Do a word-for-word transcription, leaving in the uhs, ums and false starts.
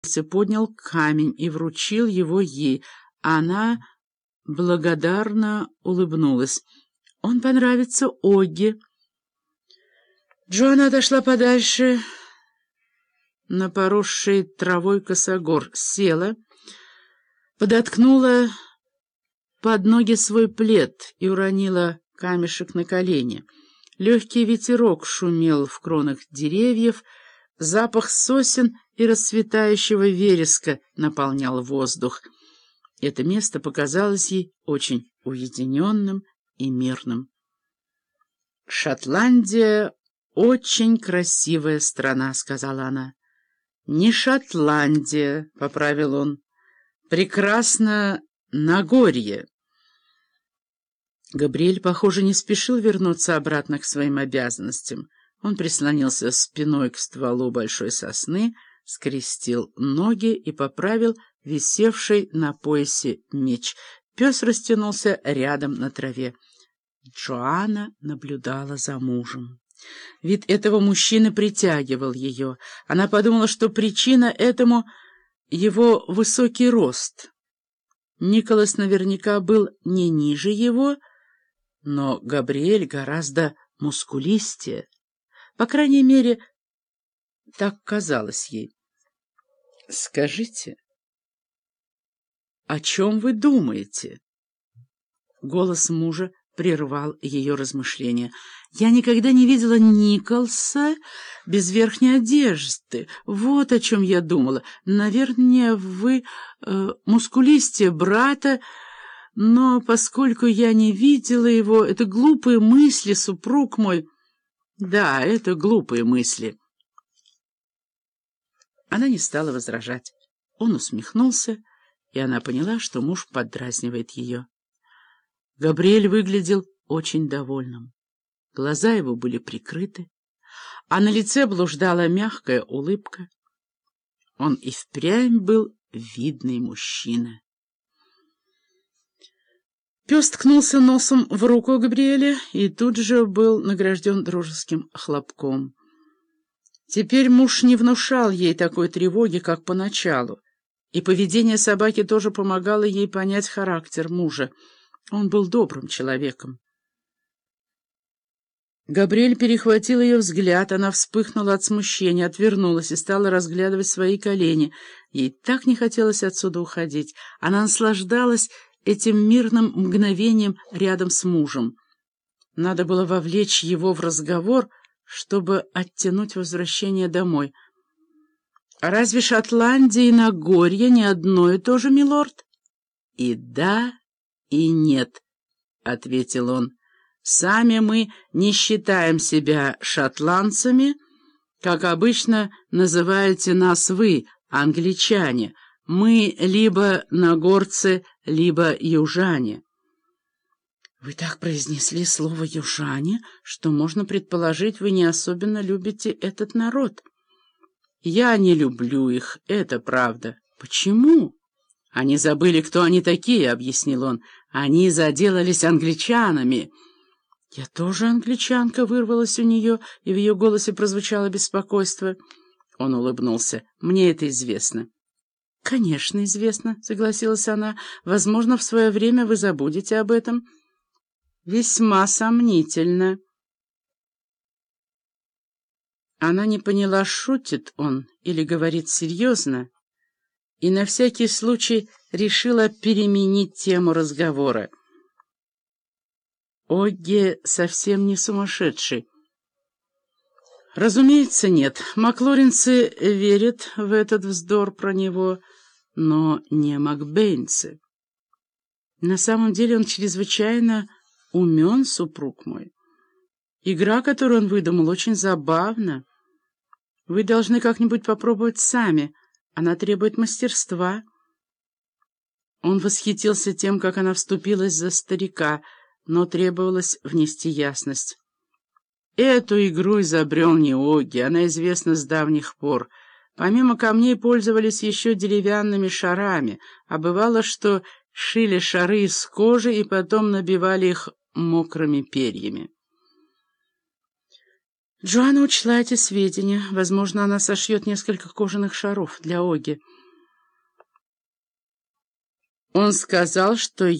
поднял камень и вручил его ей. Она благодарно улыбнулась. «Он понравится Огге». Джоанна отошла подальше на поросший травой косогор, села, подоткнула под ноги свой плед и уронила камешек на колени. Легкий ветерок шумел в кронах деревьев, запах сосен и расцветающего вереска наполнял воздух. Это место показалось ей очень уединенным и мирным. «Шотландия — очень красивая страна», — сказала она. «Не Шотландия», — поправил он. «Прекрасно Нагорье». Габриэль, похоже, не спешил вернуться обратно к своим обязанностям. Он прислонился спиной к стволу большой сосны, скрестил ноги и поправил висевший на поясе меч. Пес растянулся рядом на траве. Джоанна наблюдала за мужем. Вид этого мужчины притягивал ее. Она подумала, что причина этому — его высокий рост. Николас наверняка был не ниже его, но Габриэль гораздо мускулистее. По крайней мере, так казалось ей. «Скажите, о чем вы думаете?» Голос мужа прервал ее размышления. «Я никогда не видела Николса без верхней одежды. Вот о чем я думала. Наверное, вы э, мускулистее брата, но поскольку я не видела его, это глупые мысли, супруг мой». «Да, это глупые мысли». Она не стала возражать. Он усмехнулся, и она поняла, что муж поддразнивает ее. Габриэль выглядел очень довольным. Глаза его были прикрыты, а на лице блуждала мягкая улыбка. Он и впрямь был видный мужчина. Пес ткнулся носом в руку Габриэля и тут же был награжден дружеским хлопком. Теперь муж не внушал ей такой тревоги, как поначалу, и поведение собаки тоже помогало ей понять характер мужа. Он был добрым человеком. Габриэль перехватил ее взгляд, она вспыхнула от смущения, отвернулась и стала разглядывать свои колени. Ей так не хотелось отсюда уходить. Она наслаждалась этим мирным мгновением рядом с мужем. Надо было вовлечь его в разговор, чтобы оттянуть возвращение домой. «А разве Шотландия и Нагорье не одно и то же, милорд?» «И да, и нет», — ответил он. «Сами мы не считаем себя шотландцами, как обычно называете нас вы, англичане. Мы либо нагорцы, либо южане». «Вы так произнесли слово «южане», что можно предположить, вы не особенно любите этот народ». «Я не люблю их, это правда». «Почему?» «Они забыли, кто они такие», — объяснил он. «Они заделались англичанами». «Я тоже англичанка», — вырвалась у нее, и в ее голосе прозвучало беспокойство. Он улыбнулся. «Мне это известно». «Конечно, известно», — согласилась она. «Возможно, в свое время вы забудете об этом». «Весьма сомнительно». Она не поняла, шутит он или говорит серьезно, и на всякий случай решила переменить тему разговора. «Огге совсем не сумасшедший». «Разумеется, нет. Маклоринцы верят в этот вздор про него, но не макбейнцы. На самом деле он чрезвычайно умен, супруг мой. Игра, которую он выдумал, очень забавна. Вы должны как-нибудь попробовать сами. Она требует мастерства». Он восхитился тем, как она вступилась за старика, но требовалось внести ясность. «Эту игру изобрел не Огги, она известна с давних пор. Помимо камней пользовались еще деревянными шарами, а бывало, что шили шары из кожи и потом набивали их мокрыми перьями». Джоанна учла эти сведения. Возможно, она сошьет несколько кожаных шаров для Оги. Он сказал, что